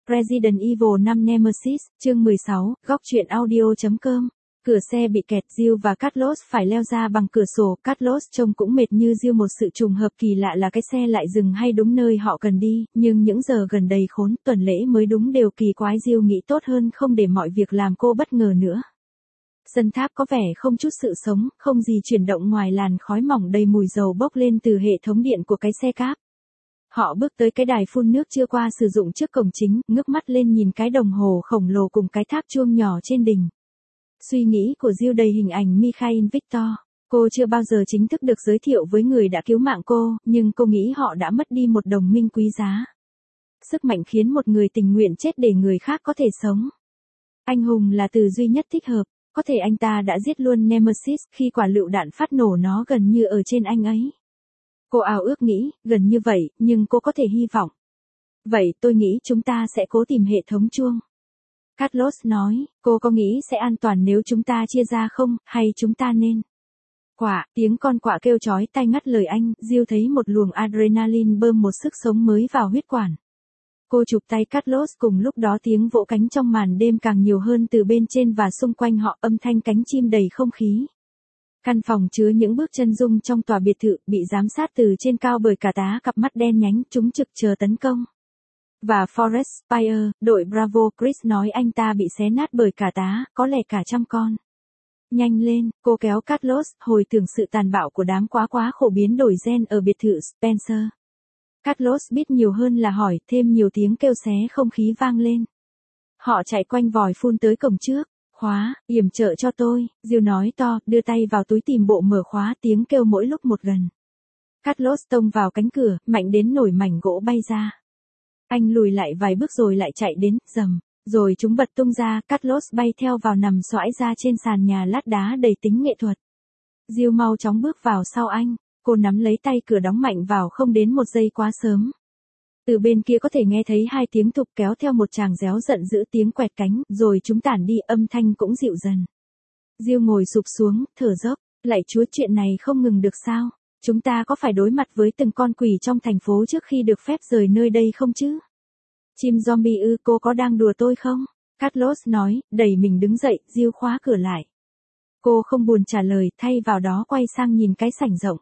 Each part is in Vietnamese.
Resident Evil 5 Nemesis, chương 16, góc truyện audio.com. Cửa xe bị kẹt, Jill và Carlos phải leo ra bằng cửa sổ. Carlos trông cũng mệt như Jill. Một sự trùng hợp kỳ lạ là cái xe lại dừng hay đúng nơi họ cần đi, nhưng những giờ gần đây khốn, tuần lễ mới đúng đều kỳ quái. Jill nghĩ tốt hơn không để mọi việc làm cô bất ngờ nữa. Sân tháp có vẻ không chút sự sống, không gì chuyển động ngoài làn khói mỏng đầy mùi dầu bốc lên từ hệ thống điện của cái xe cáp. Họ bước tới cái đài phun nước chưa qua sử dụng trước cổng chính, ngước mắt lên nhìn cái đồng hồ khổng lồ cùng cái tháp chuông nhỏ trên đỉnh. Suy nghĩ của Jill đầy hình ảnh Mikhail Victor. Cô chưa bao giờ chính thức được giới thiệu với người đã cứu mạng cô, nhưng cô nghĩ họ đã mất đi một đồng minh quý giá. Sức mạnh khiến một người tình nguyện chết để người khác có thể sống. Anh hùng là từ duy nhất thích hợp, có thể anh ta đã giết luôn Nemesis khi quả lựu đạn phát nổ nó gần như ở trên anh ấy. Cô ao ước nghĩ, gần như vậy, nhưng cô có thể hy vọng. Vậy tôi nghĩ chúng ta sẽ cố tìm hệ thống chuông. Carlos nói, cô có nghĩ sẽ an toàn nếu chúng ta chia ra không, hay chúng ta nên? Quạ, tiếng con quạ kêu chói tai ngắt lời anh. Jill thấy một luồng adrenaline bơm một sức sống mới vào huyết quản. Cô chụp tay Carlos, cùng lúc đó tiếng vỗ cánh trong màn đêm càng nhiều hơn từ bên trên và xung quanh họ, âm thanh cánh chim đầy không khí. Căn phòng chứa những bước chân rung trong tòa biệt thự, bị giám sát từ trên cao bởi cả tá cặp mắt đen nhánh, chúng trực chờ tấn công. Và Forrest Spire, đội Bravo, Chris nói anh ta bị xé nát bởi cả tá, có lẽ cả trăm con. Nhanh lên, cô kéo Carlos, hồi tưởng sự tàn bạo của đám quá khổ biến đổi gen ở biệt thự Spencer. Carlos biết nhiều hơn là hỏi, thêm nhiều tiếng kêu xé không khí vang lên. Họ chạy quanh vòi phun tới cổng trước. Khóa, yểm trợ cho tôi, Jill nói to, đưa tay vào túi tìm bộ mở khóa, tiếng kêu mỗi lúc một gần. Carlos tông vào cánh cửa, mạnh đến nổi mảnh gỗ bay ra. Anh lùi lại vài bước rồi lại chạy đến, rầm, rồi chúng bật tung ra, Carlos bay theo vào nằm xoãi ra trên sàn nhà lát đá đầy tính nghệ thuật. Jill mau chóng bước vào sau anh, cô nắm lấy tay cửa đóng mạnh vào, không đến một giây quá sớm. Từ bên kia có thể nghe thấy hai tiếng thục kéo theo một tràng réo giận dữ, tiếng quẹt cánh, rồi chúng tản đi, âm thanh cũng dịu dần. Jill ngồi sụp xuống, thở dốc, lạy Chúa, chuyện này không ngừng được sao? Chúng ta có phải đối mặt với từng con quỷ trong thành phố trước khi được phép rời nơi đây không chứ? Chim zombie ư? Cô có đang đùa tôi không? Carlos nói, đẩy mình đứng dậy. Jill khóa cửa lại. Cô không buồn trả lời, thay vào đó quay sang nhìn cái sảnh rộng.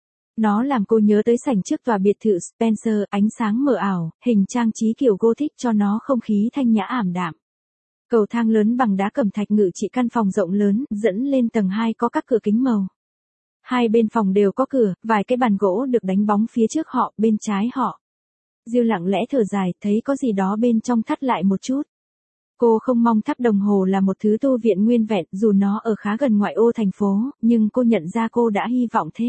Nó làm cô nhớ tới sảnh trước tòa biệt thự Spencer, ánh sáng mờ ảo, hình trang trí kiểu Gothic cho nó không khí thanh nhã ảm đạm. Cầu thang lớn bằng đá cẩm thạch ngự trị căn phòng rộng lớn, dẫn lên tầng 2 có các cửa kính màu. Hai bên phòng đều có cửa, vài cái bàn gỗ được đánh bóng phía trước họ, bên trái họ. Jill lặng lẽ thở dài, thấy có gì đó bên trong thắt lại một chút. Cô không mong tháp đồng hồ là một thứ tu viện nguyên vẹn, dù nó ở khá gần ngoại ô thành phố, nhưng cô nhận ra cô đã hy vọng thế.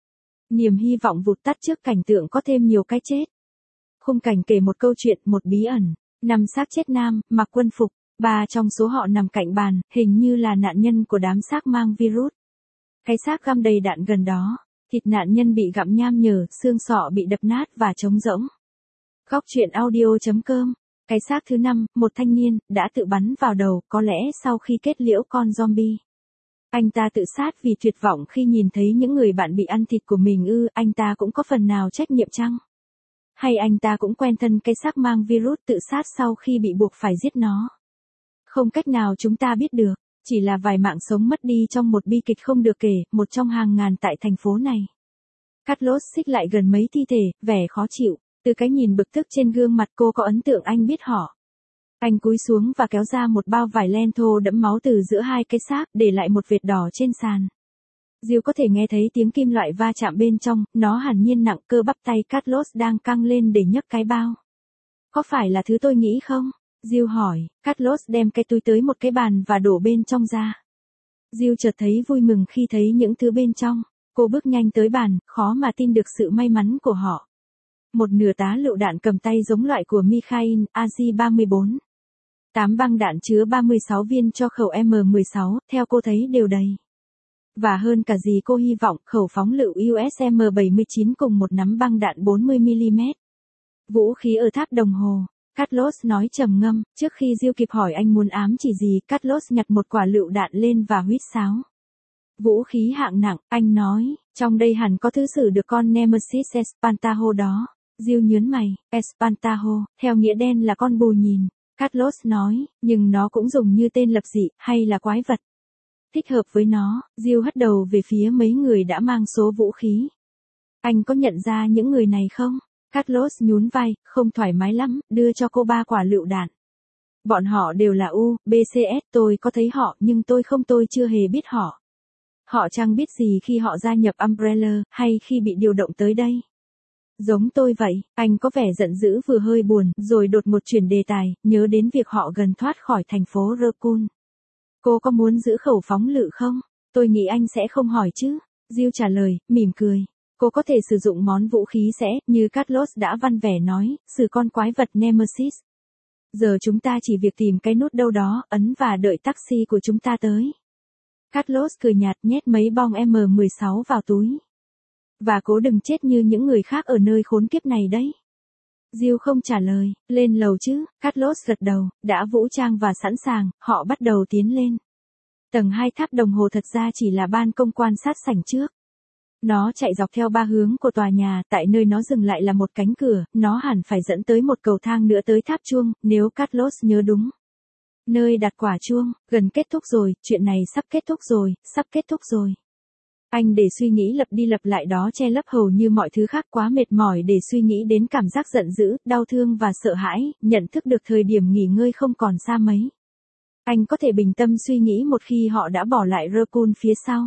Niềm hy vọng vụt tắt trước cảnh tượng có thêm nhiều cái chết. Khung cảnh kể một câu chuyện, một bí ẩn. 5 xác chết nam, mặc quân phục, 3 trong số họ nằm cạnh bàn, hình như là nạn nhân của đám xác mang virus. Cái xác găm đầy đạn gần đó, thịt nạn nhân bị gặm nham nhở, xương sọ bị đập nát và trống rỗng. Góc truyện audio.com. Cái xác thứ 5, một thanh niên, đã tự bắn vào đầu, có lẽ sau khi kết liễu con zombie. Anh ta tự sát vì tuyệt vọng khi nhìn thấy những người bạn bị ăn thịt của mình ư? Anh ta cũng có phần nào trách nhiệm chăng? Hay anh ta cũng quen thân cái xác mang virus tự sát sau khi bị buộc phải giết nó? Không cách nào chúng ta biết được, chỉ là vài mạng sống mất đi trong một bi kịch không được kể, một trong hàng ngàn tại thành phố này. Carlos xích lại gần mấy thi thể, vẻ khó chịu, từ cái nhìn bực tức trên gương mặt cô có ấn tượng anh biết họ. Anh cúi xuống và kéo ra một bao vải len thô đẫm máu từ giữa hai cái xác, để lại một vệt đỏ trên sàn. Jill có thể nghe thấy tiếng kim loại va chạm bên trong, nó hẳn nhiên nặng, cơ bắp tay Carlos đang căng lên để nhấc cái bao. Có phải là thứ tôi nghĩ không? Jill hỏi. Carlos đem cái túi tới một cái bàn và đổ bên trong ra. Jill chợt thấy vui mừng khi thấy những thứ bên trong. Cô bước nhanh tới bàn, khó mà tin được sự may mắn của họ. Một nửa tá lựu đạn cầm tay giống loại của Mikhail, AZ-34. 8 băng đạn chứa 36 viên cho khẩu M16, theo cô thấy đều đầy. Và hơn cả gì cô hy vọng, khẩu phóng lựu USM-79 cùng một nắm băng đạn 40mm. Vũ khí ở tháp đồng hồ. Carlos nói trầm ngâm, trước khi Jill kịp hỏi anh muốn ám chỉ gì, Carlos nhặt một quả lựu đạn lên và huýt sáo. Vũ khí hạng nặng, anh nói, trong đây hẳn có thứ xử được con Nemesis Espantajo đó. Jill nhớn mày, Espantajo, theo nghĩa đen là con bù nhìn. Carlos nói, nhưng nó cũng dùng như tên lập dị, hay là quái vật. Thích hợp với nó, Jill hất đầu về phía mấy người đã mang số vũ khí. Anh có nhận ra những người này không? Carlos nhún vai, không thoải mái lắm, đưa cho cô 3 quả lựu đạn. Bọn họ đều là UBCS, tôi có thấy họ nhưng tôi chưa hề biết họ. Họ chẳng biết gì khi họ gia nhập Umbrella, hay khi bị điều động tới đây. Giống tôi vậy, anh có vẻ giận dữ vừa hơi buồn, rồi đột ngột chuyển đề tài, nhớ đến việc họ gần thoát khỏi thành phố Raccoon. Cô có muốn giữ khẩu phóng lựu không? Tôi nghĩ anh sẽ không hỏi chứ. Jill trả lời, mỉm cười. Cô có thể sử dụng món vũ khí sẽ, như Carlos đã văn vẻ nói, xử con quái vật Nemesis. Giờ chúng ta chỉ việc tìm cái nút đâu đó, ấn và đợi taxi của chúng ta tới. Carlos cười nhạt nhét mấy bong M16 vào túi. Và cố đừng chết như những người khác ở nơi khốn kiếp này đấy. Jill không trả lời, lên lầu chứ, Carlos gật đầu, đã vũ trang và sẵn sàng, họ bắt đầu tiến lên. Tầng 2 tháp đồng hồ thật ra chỉ là ban công quan sát sảnh trước. Nó chạy dọc theo 3 hướng của tòa nhà, tại nơi nó dừng lại là một cánh cửa, nó hẳn phải dẫn tới một cầu thang nữa tới tháp chuông, nếu Carlos nhớ đúng. Nơi đặt quả chuông, gần kết thúc rồi, chuyện này sắp kết thúc rồi. Anh để suy nghĩ lặp đi lặp lại đó che lấp hầu như mọi thứ khác quá mệt mỏi để suy nghĩ đến cảm giác giận dữ, đau thương và sợ hãi, nhận thức được thời điểm nghỉ ngơi không còn xa mấy. Anh có thể bình tâm suy nghĩ một khi họ đã bỏ lại Raccoon phía sau.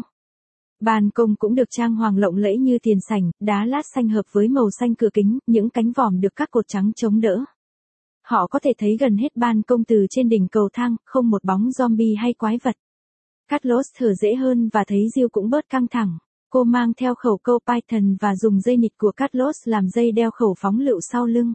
Ban công cũng được trang hoàng lộng lẫy như tiền sảnh, đá lát xanh hợp với màu xanh cửa kính, những cánh vòm được các cột trắng chống đỡ. Họ có thể thấy gần hết ban công từ trên đỉnh cầu thang, không một bóng zombie hay quái vật. Carlos thở dễ hơn và thấy Jill cũng bớt căng thẳng. Cô mang theo khẩu câu Python và dùng dây nịt của Carlos làm dây đeo khẩu phóng lựu sau lưng.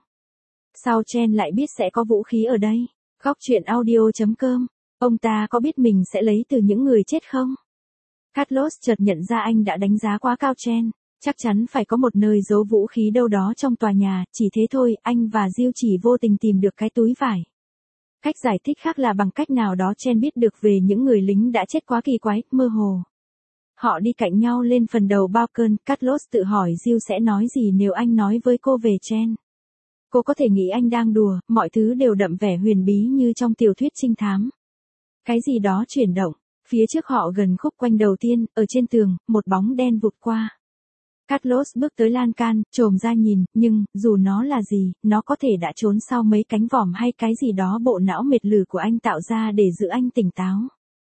Sao Chen lại biết sẽ có vũ khí ở đây? Góc truyện audio.com. Ông ta có biết mình sẽ lấy từ những người chết không? Carlos chợt nhận ra anh đã đánh giá quá cao Chen. Chắc chắn phải có một nơi giấu vũ khí đâu đó trong tòa nhà, chỉ thế thôi, anh và Jill chỉ vô tình tìm được cái túi vải. Cách giải thích khác là bằng cách nào đó Chen biết được về những người lính đã chết quá kỳ quái, mơ hồ. Họ đi cạnh nhau lên phần đầu bao cơn, Carlos tự hỏi Jill sẽ nói gì nếu anh nói với cô về Chen. Cô có thể nghĩ anh đang đùa, mọi thứ đều đậm vẻ huyền bí như trong tiểu thuyết trinh thám. Cái gì đó chuyển động, phía trước họ gần khúc quanh đầu tiên, ở trên tường, một bóng đen vụt qua. Carlos bước tới lan can, chồm ra nhìn, nhưng, dù nó là gì, nó có thể đã trốn sau mấy cánh vòm hay cái gì đó bộ não mệt lử của anh tạo ra để giữ anh tỉnh táo.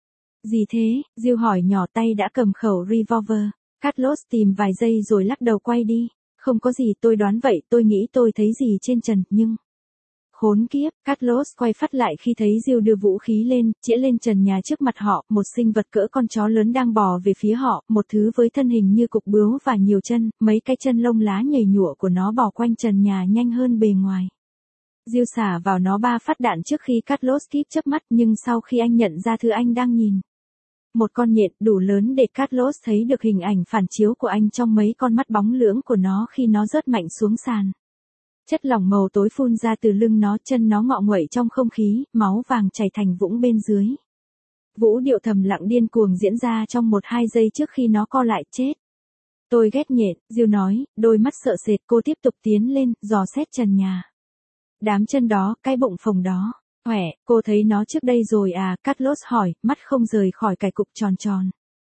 Gì thế? Jill hỏi nhỏ tay đã cầm khẩu revolver. Carlos tìm vài giây rồi lắc đầu quay đi. Không có gì, tôi đoán vậy, tôi nghĩ tôi thấy gì trên trần, nhưng... Khốn kiếp, Carlos quay phát lại khi thấy Jill đưa vũ khí lên, chĩa lên trần nhà trước mặt họ, một sinh vật cỡ con chó lớn đang bò về phía họ, một thứ với thân hình như cục bướu và nhiều chân, mấy cái chân lông lá nhầy nhụa của nó bò quanh trần nhà nhanh hơn bề ngoài. Jill xả vào nó 3 phát đạn trước khi Carlos kịp chớp mắt, nhưng sau khi anh nhận ra thứ anh đang nhìn. Một con nhện đủ lớn để Carlos thấy được hình ảnh phản chiếu của anh trong mấy con mắt bóng lưỡng của nó khi nó rớt mạnh xuống sàn. Chất lỏng màu tối phun ra từ lưng nó, chân nó ngọ nguậy trong không khí, máu vàng chảy thành vũng bên dưới. Vũ điệu thầm lặng điên cuồng diễn ra trong 1-2 giây trước khi nó co lại chết. Tôi ghét nhện, Jill nói, đôi mắt sợ sệt. Cô tiếp tục tiến lên, dò xét trần nhà. Đám chân đó, cái bụng phồng đó. Khỏe, cô thấy nó trước đây rồi à? Carlos hỏi, mắt không rời khỏi cái cục tròn tròn.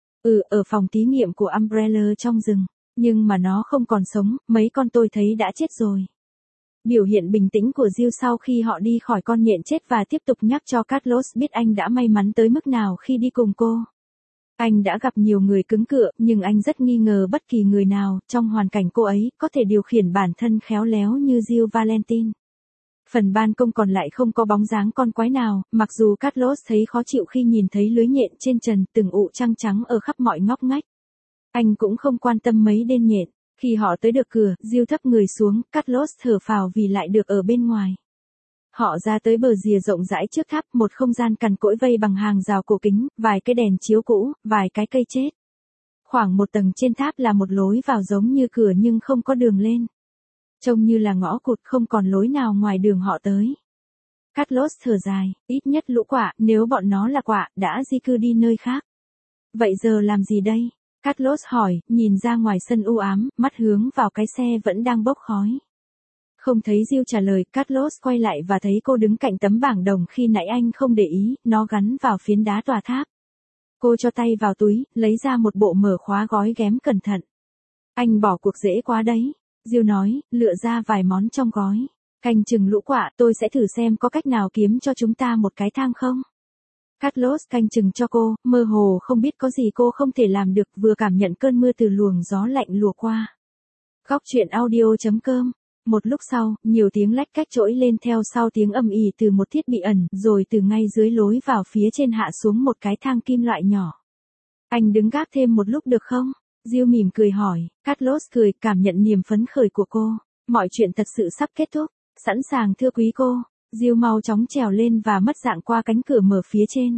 Ở phòng thí nghiệm của Umbrella trong rừng. Nhưng mà nó không còn sống, mấy con tôi thấy đã chết rồi. Biểu hiện bình tĩnh của Jill sau khi họ đi khỏi con nhện chết và tiếp tục nhắc cho Carlos biết anh đã may mắn tới mức nào khi đi cùng cô. Anh đã gặp nhiều người cứng cựa, nhưng anh rất nghi ngờ bất kỳ người nào, trong hoàn cảnh cô ấy, có thể điều khiển bản thân khéo léo như Jill Valentine. Phần ban công còn lại không có bóng dáng con quái nào, mặc dù Carlos thấy khó chịu khi nhìn thấy lưới nhện trên trần, từng ụ trăng trắng ở khắp mọi ngóc ngách. Anh cũng không quan tâm mấy đến nhện. Khi họ tới được cửa, Jill thấp người xuống, Carlos thở phào vì lại được ở bên ngoài. Họ ra tới bờ rìa rộng rãi trước tháp, một không gian cằn cỗi vây bằng hàng rào cổ kính, vài cái đèn chiếu cũ, vài cái cây chết. Khoảng một tầng trên tháp là một lối vào giống như cửa nhưng không có đường lên. Trông như là ngõ cụt, không còn lối nào ngoài đường họ tới. Carlos thở dài, ít nhất lũ quạ, nếu bọn nó là quạ, đã di cư đi nơi khác. Vậy giờ làm gì đây? Carlos hỏi, nhìn ra ngoài sân u ám, mắt hướng vào cái xe vẫn đang bốc khói. Không thấy Jill trả lời, Carlos quay lại và thấy cô đứng cạnh tấm bảng đồng khi nãy anh không để ý, nó gắn vào phiến đá tòa tháp. Cô cho tay vào túi, lấy ra một bộ mở khóa gói ghém cẩn thận. Anh bỏ cuộc dễ quá đấy. Jill nói, lựa ra vài món trong gói. Canh chừng lũ quạ, tôi sẽ thử xem có cách nào kiếm cho chúng ta một cái thang không. Carlos canh chừng cho cô, mơ hồ không biết có gì cô không thể làm được, vừa cảm nhận cơn mưa từ luồng gió lạnh lùa qua. Góc truyện audio.com. Một lúc sau, nhiều tiếng lách cách trỗi lên theo sau tiếng ầm ĩ từ một thiết bị ẩn, rồi từ ngay dưới lối vào phía trên hạ xuống một cái thang kim loại nhỏ. Anh đứng gác thêm một lúc được không? Jill mỉm cười hỏi. Carlos cười, cảm nhận niềm phấn khởi của cô. Mọi chuyện thật sự sắp kết thúc. Sẵn sàng thưa quý cô. Jill mau chóng trèo lên và mất dạng qua cánh cửa mở phía trên.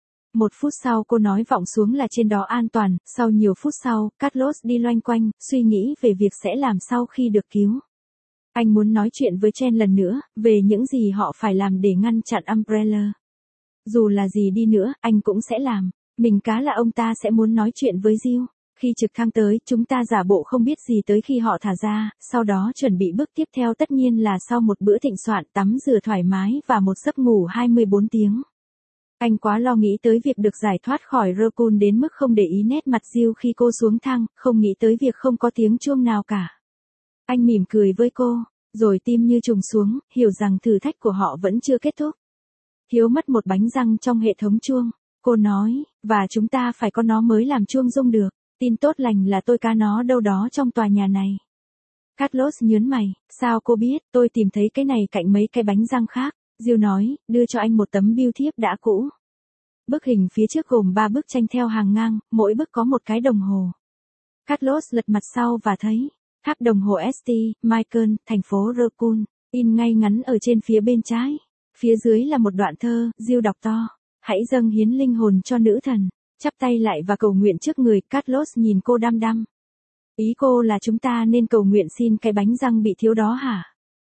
1 phút sau cô nói vọng xuống là trên đó an toàn. Sau nhiều phút sau, Carlos đi loanh quanh, suy nghĩ về việc sẽ làm sau khi được cứu. Anh muốn nói chuyện với Chen lần nữa, về những gì họ phải làm để ngăn chặn Umbrella. Dù là gì đi nữa, anh cũng sẽ làm. Mình cá là ông ta sẽ muốn nói chuyện với Jill. Khi trực thăng tới, chúng ta giả bộ không biết gì tới khi họ thả ra, sau đó chuẩn bị bước tiếp theo, tất nhiên là sau một bữa thịnh soạn, tắm rửa thoải mái và một giấc ngủ 24 tiếng. Anh quá lo nghĩ tới việc được giải thoát khỏi Raccoon đến mức không để ý nét mặt Jill khi cô xuống thang, không nghĩ tới việc không có tiếng chuông nào cả. Anh mỉm cười với cô, rồi tim như trùng xuống, hiểu rằng thử thách của họ vẫn chưa kết thúc. Thiếu mất một bánh răng trong hệ thống chuông, cô nói, và chúng ta phải có nó mới làm chuông rung được. Tin tốt lành là tôi cá nó đâu đó trong tòa nhà này. Carlos nhớn mày, sao cô biết, tôi tìm thấy cái này cạnh mấy cái bánh răng khác. Jill nói, đưa cho anh một tấm bưu thiếp đã cũ. Bức hình phía trước gồm 3 bức tranh theo hàng ngang, mỗi bức có một cái đồng hồ. Carlos lật mặt sau và thấy tháp đồng hồ St. Michael, thành phố Raccoon, in ngay ngắn ở trên phía bên trái. Phía dưới là một đoạn thơ, Jill đọc to, hãy dâng hiến linh hồn cho nữ thần. Chắp tay lại và cầu nguyện trước người, Carlos nhìn cô đăm đăm. Ý cô là chúng ta nên cầu nguyện xin cái bánh răng bị thiếu đó hả?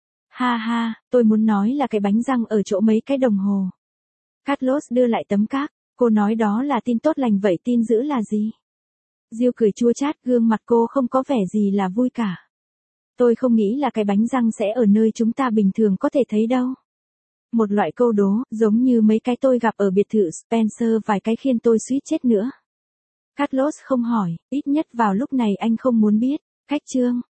Ha ha, tôi muốn nói là cái bánh răng ở chỗ mấy cái đồng hồ. Carlos đưa lại tấm cáp, cô nói đó là tin tốt lành, vậy tin dữ là gì? Jill cười chua chát, gương mặt cô không có vẻ gì là vui cả. Tôi không nghĩ là cái bánh răng sẽ ở nơi chúng ta bình thường có thể thấy đâu. Một loại câu đố, giống như mấy cái tôi gặp ở biệt thự Spencer, vài cái khiến tôi suýt chết nữa. Carlos không hỏi, ít nhất vào lúc này anh không muốn biết. Khách chương.